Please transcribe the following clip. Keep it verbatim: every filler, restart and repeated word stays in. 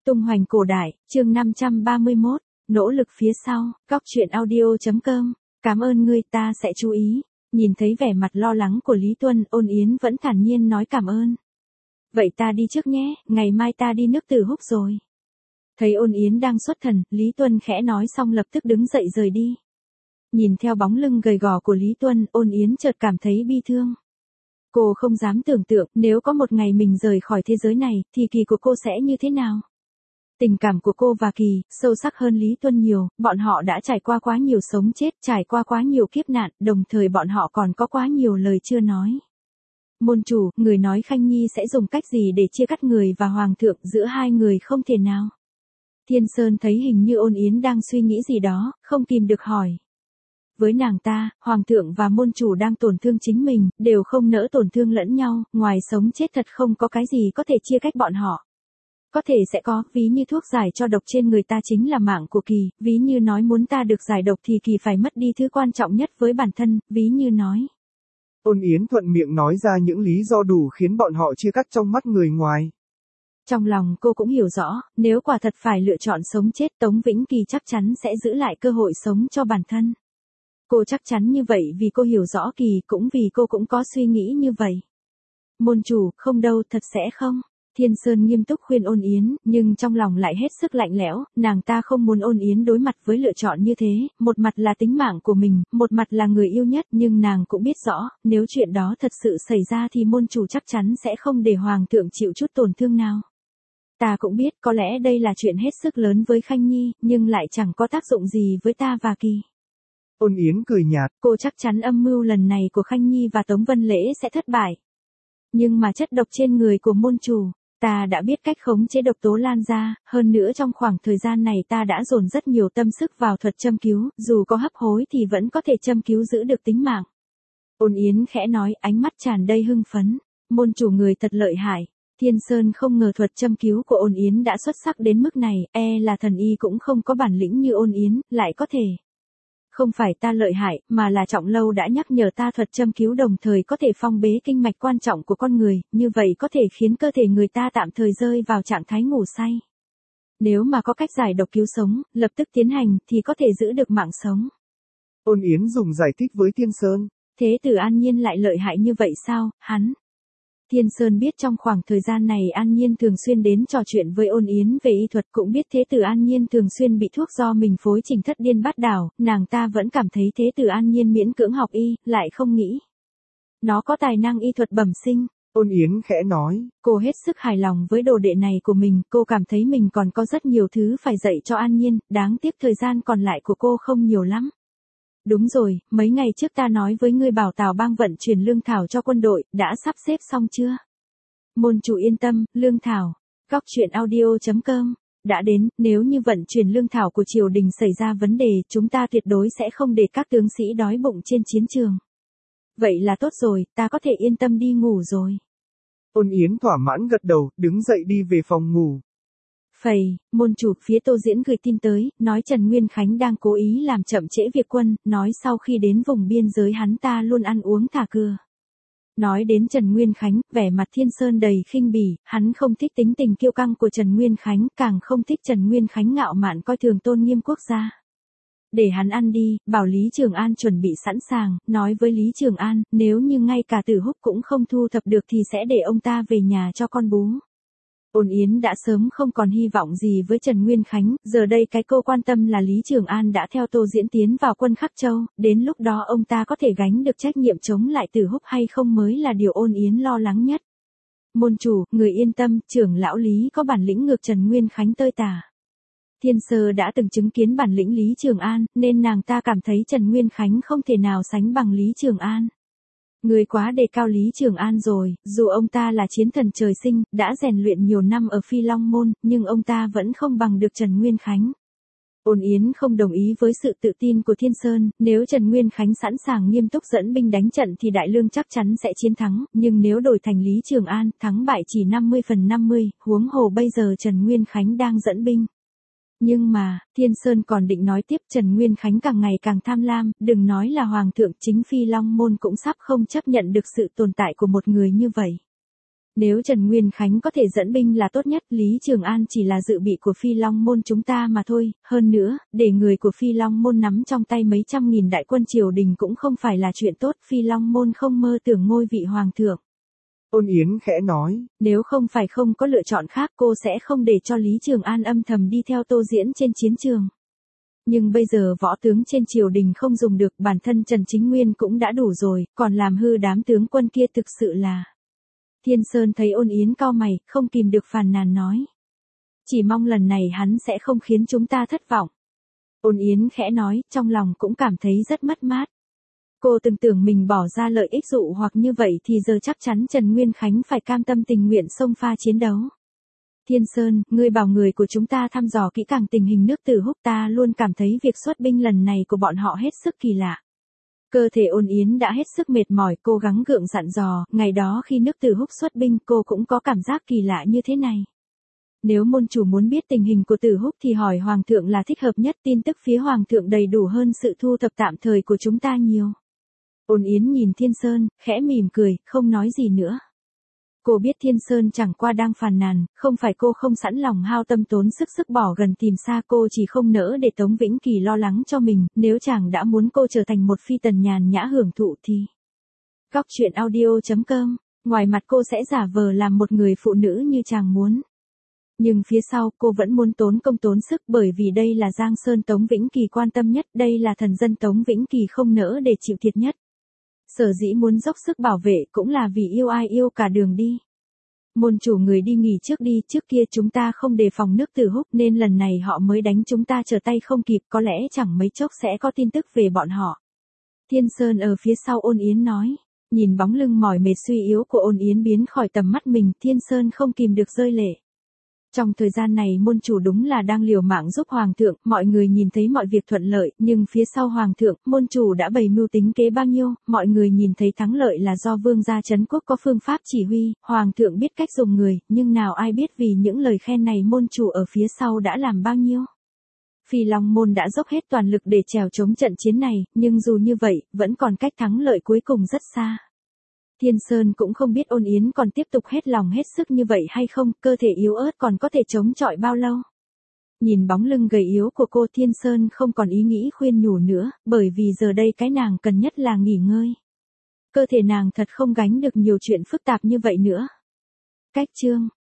Tung hoành cổ đại, chương năm trăm ba mươi mốt, nỗ lực phía sau, góc truyện audio chấm com. Cảm ơn ngươi, ta sẽ chú ý. Nhìn thấy vẻ mặt lo lắng của Lý Tuân, Ôn Yến vẫn thản nhiên nói cảm ơn. Vậy ta đi trước nhé, ngày mai ta đi nước Từ Húc rồi. Thấy Ôn Yến đang xuất thần, Lý Tuân khẽ nói xong lập tức đứng dậy rời đi. Nhìn theo bóng lưng gầy gò của Lý Tuân, Ôn Yến chợt cảm thấy bi thương. Cô không dám tưởng tượng, nếu có một ngày mình rời khỏi thế giới này, thì Kỳ của cô sẽ như thế nào? Tình cảm của cô và Kỳ, sâu sắc hơn Lý Tuân nhiều, bọn họ đã trải qua quá nhiều sống chết, trải qua quá nhiều kiếp nạn, đồng thời bọn họ còn có quá nhiều lời chưa nói. Môn chủ, người nói Khanh Nhi sẽ dùng cách gì để chia cắt người và Hoàng thượng, giữa hai người không thể nào. Thiên Sơn thấy hình như Ôn Yến đang suy nghĩ gì đó, không kìm được hỏi. Với nàng ta, Hoàng thượng và môn chủ đang tổn thương chính mình, đều không nỡ tổn thương lẫn nhau, ngoài sống chết thật không có cái gì có thể chia cách bọn họ. Có thể sẽ có, ví như thuốc giải cho độc trên người ta chính là mạng của Kỳ, ví như nói muốn ta được giải độc thì Kỳ phải mất đi thứ quan trọng nhất với bản thân, ví như nói. Ôn Yến thuận miệng nói ra những lý do đủ khiến bọn họ chia cắt trong mắt người ngoài. Trong lòng cô cũng hiểu rõ, nếu quả thật phải lựa chọn sống chết, Tống Vĩnh Kỳ chắc chắn sẽ giữ lại cơ hội sống cho bản thân. Cô chắc chắn như vậy vì cô hiểu rõ Kỳ, cũng vì cô cũng có suy nghĩ như vậy. Môn chủ, không đâu, thật sẽ không. Thiên Sơn nghiêm túc khuyên Ôn Yến, nhưng trong lòng lại hết sức lạnh lẽo, nàng ta không muốn Ôn Yến đối mặt với lựa chọn như thế, một mặt là tính mạng của mình, một mặt là người yêu nhất, nhưng nàng cũng biết rõ, nếu chuyện đó thật sự xảy ra thì môn chủ chắc chắn sẽ không để Hoàng thượng chịu chút tổn thương nào. Ta cũng biết, có lẽ đây là chuyện hết sức lớn với Khanh Nhi, nhưng lại chẳng có tác dụng gì với ta và Kỳ. Ôn Yến cười nhạt. Cô chắc chắn âm mưu lần này của Khanh Nhi và Tống Vân Lễ sẽ thất bại. Nhưng mà chất độc trên người của môn chủ, ta đã biết cách khống chế độc tố lan ra, hơn nữa trong khoảng thời gian này ta đã dồn rất nhiều tâm sức vào thuật châm cứu, dù có hấp hối thì vẫn có thể châm cứu giữ được tính mạng. Ôn Yến khẽ nói, ánh mắt tràn đầy hưng phấn. Môn chủ người thật lợi hại. Thiên Sơn không ngờ thuật châm cứu của Ôn Yến đã xuất sắc đến mức này, e là thần y cũng không có bản lĩnh như Ôn Yến, lại có thể. Không phải ta lợi hại, mà là Trọng Lâu đã nhắc nhở ta thuật châm cứu đồng thời có thể phong bế kinh mạch quan trọng của con người, như vậy có thể khiến cơ thể người ta tạm thời rơi vào trạng thái ngủ say. Nếu mà có cách giải độc cứu sống, lập tức tiến hành, thì có thể giữ được mạng sống. Ôn Yến dùng giải thích với Thiên Sơn. Thế tử An Nhiên lại lợi hại như vậy sao, hắn? Thiên Sơn biết trong khoảng thời gian này An Nhiên thường xuyên đến trò chuyện với Ôn Yến về y thuật, cũng biết thế tử An Nhiên thường xuyên bị thuốc do mình phối trình thất điên bát đảo, nàng ta vẫn cảm thấy thế tử An Nhiên miễn cưỡng học y, lại không nghĩ nó có tài năng y thuật bẩm sinh. Ôn Yến khẽ nói. Cô hết sức hài lòng với đồ đệ này của mình, cô cảm thấy mình còn có rất nhiều thứ phải dạy cho An Nhiên, đáng tiếc thời gian còn lại của cô không nhiều lắm. Đúng rồi, mấy ngày trước ta nói với ngươi bảo Tào Bang vận chuyển lương thảo cho quân đội, đã sắp xếp xong chưa? Môn chủ yên tâm, lương thảo. Góc truyện audio chấm com. Đã đến, nếu như vận chuyển lương thảo của triều đình xảy ra vấn đề, chúng ta tuyệt đối sẽ không để các tướng sĩ đói bụng trên chiến trường. Vậy là tốt rồi, ta có thể yên tâm đi ngủ rồi. Ôn Yến thỏa mãn gật đầu, đứng dậy đi về phòng ngủ. Phầy, môn chủ, phía Tô Diễn gửi tin tới, nói Trần Nguyên Khánh đang cố ý làm chậm trễ việc quân, nói sau khi đến vùng biên giới hắn ta luôn ăn uống thả cưa. Nói đến Trần Nguyên Khánh, vẻ mặt Thiên Sơn đầy khinh bỉ, hắn không thích tính tình kiêu căng của Trần Nguyên Khánh, càng không thích Trần Nguyên Khánh ngạo mạn coi thường tôn nghiêm quốc gia. Để hắn ăn đi, bảo Lý Trường An chuẩn bị sẵn sàng, nói với Lý Trường An, nếu như ngay cả Tử Húc cũng không thu thập được thì sẽ để ông ta về nhà cho con bú. Ôn Yến đã sớm không còn hy vọng gì với Trần Nguyên Khánh, giờ đây cái cô quan tâm là Lý Trường An đã theo Tô Diễn tiến vào quân Khắc Châu, đến lúc đó ông ta có thể gánh được trách nhiệm chống lại Tử Húc hay không mới là điều Ôn Yến lo lắng nhất. Môn chủ, người yên tâm, trưởng lão Lý có bản lĩnh ngược Trần Nguyên Khánh tơi tả. Thiên Sơ đã từng chứng kiến bản lĩnh Lý Trường An, nên nàng ta cảm thấy Trần Nguyên Khánh không thể nào sánh bằng Lý Trường An. Người quá đề cao Lý Trường An rồi, dù ông ta là chiến thần trời sinh, đã rèn luyện nhiều năm ở Phi Long Môn, nhưng ông ta vẫn không bằng được Trần Nguyên Khánh. Ôn Yến không đồng ý với sự tự tin của Thiên Sơn, nếu Trần Nguyên Khánh sẵn sàng nghiêm túc dẫn binh đánh trận thì Đại Lương chắc chắn sẽ chiến thắng, nhưng nếu đổi thành Lý Trường An, thắng bại chỉ năm mươi phần năm mươi, huống hồ bây giờ Trần Nguyên Khánh đang dẫn binh. Nhưng mà, Thiên Sơn còn định nói tiếp, Trần Nguyên Khánh càng ngày càng tham lam, đừng nói là Hoàng thượng, chính Phi Long Môn cũng sắp không chấp nhận được sự tồn tại của một người như vậy. Nếu Trần Nguyên Khánh có thể dẫn binh là tốt nhất, Lý Trường An chỉ là dự bị của Phi Long Môn chúng ta mà thôi, hơn nữa, để người của Phi Long Môn nắm trong tay mấy trăm nghìn đại quân triều đình cũng không phải là chuyện tốt, Phi Long Môn không mơ tưởng ngôi vị hoàng thượng. Ôn Yến khẽ nói. Nếu không phải không có lựa chọn khác cô sẽ không để cho Lý Trường An âm thầm đi theo Tô Diễn trên chiến trường. Nhưng bây giờ võ tướng trên triều đình không dùng được, bản thân Trần Chính Nguyên cũng đã đủ rồi, còn làm hư đám tướng quân kia thực sự là... Thiên Sơn thấy Ôn Yến cau mày, không kìm được phàn nàn nói. Chỉ mong lần này hắn sẽ không khiến chúng ta thất vọng. Ôn Yến khẽ nói, trong lòng cũng cảm thấy rất mất mát. Cô từng tưởng mình bỏ ra lợi ích dụ hoặc như vậy thì giờ chắc chắn Trần Nguyên Khánh phải cam tâm tình nguyện xông pha chiến đấu. Thiên Sơn, ngươi bảo người của chúng ta thăm dò kỹ càng tình hình nước Tử Húc, ta luôn cảm thấy việc xuất binh lần này của bọn họ hết sức kỳ lạ. Cơ thể Ôn Yến đã hết sức mệt mỏi, cố gắng gượng dặn dò, ngày đó khi nước Tử Húc xuất binh cô cũng có cảm giác kỳ lạ như thế này. Nếu môn chủ muốn biết tình hình của Tử Húc thì hỏi Hoàng thượng là thích hợp nhất, tin tức phía Hoàng thượng đầy đủ hơn sự thu thập tạm thời của chúng ta nhiều. Ôn Yến nhìn Thiên Sơn, khẽ mỉm cười, không nói gì nữa. Cô biết Thiên Sơn chẳng qua đang phàn nàn, không phải cô không sẵn lòng hao tâm tốn sức sức bỏ gần tìm xa, cô chỉ không nỡ để Tống Vĩnh Kỳ lo lắng cho mình, nếu chàng đã muốn cô trở thành một phi tần nhàn nhã hưởng thụ thì... Góc truyện audio chấm com, ngoài mặt cô sẽ giả vờ làm một người phụ nữ như chàng muốn. Nhưng phía sau cô vẫn muốn tốn công tốn sức, bởi vì đây là Giang Sơn Tống Vĩnh Kỳ quan tâm nhất, đây là thần dân Tống Vĩnh Kỳ không nỡ để chịu thiệt nhất. Sở dĩ muốn dốc sức bảo vệ cũng là vì yêu ai yêu cả đường đi. Môn chủ người đi nghỉ trước đi, trước kia chúng ta không đề phòng nước Tử Húc nên lần này họ mới đánh chúng ta trở tay không kịp, có lẽ chẳng mấy chốc sẽ có tin tức về bọn họ. Thiên Sơn ở phía sau Ôn Yến nói, nhìn bóng lưng mỏi mệt suy yếu của Ôn Yến biến khỏi tầm mắt mình, Thiên Sơn không kìm được rơi lệ. Trong thời gian này môn chủ đúng là đang liều mạng giúp Hoàng thượng, mọi người nhìn thấy mọi việc thuận lợi, nhưng phía sau Hoàng thượng, môn chủ đã bày mưu tính kế bao nhiêu, mọi người nhìn thấy thắng lợi là do vương gia Trấn Quốc có phương pháp chỉ huy, Hoàng thượng biết cách dùng người, nhưng nào ai biết vì những lời khen này môn chủ ở phía sau đã làm bao nhiêu. Phi Long Môn đã dốc hết toàn lực để trèo chống trận chiến này, nhưng dù như vậy, vẫn còn cách thắng lợi cuối cùng rất xa. Thiên Sơn cũng không biết Ôn Yến còn tiếp tục hết lòng hết sức như vậy hay không, cơ thể yếu ớt còn có thể chống chọi bao lâu. Nhìn bóng lưng gầy yếu của cô, Thiên Sơn không còn ý nghĩ khuyên nhủ nữa, bởi vì giờ đây cái nàng cần nhất là nghỉ ngơi. Cơ thể nàng thật không gánh được nhiều chuyện phức tạp như vậy nữa. Cách chương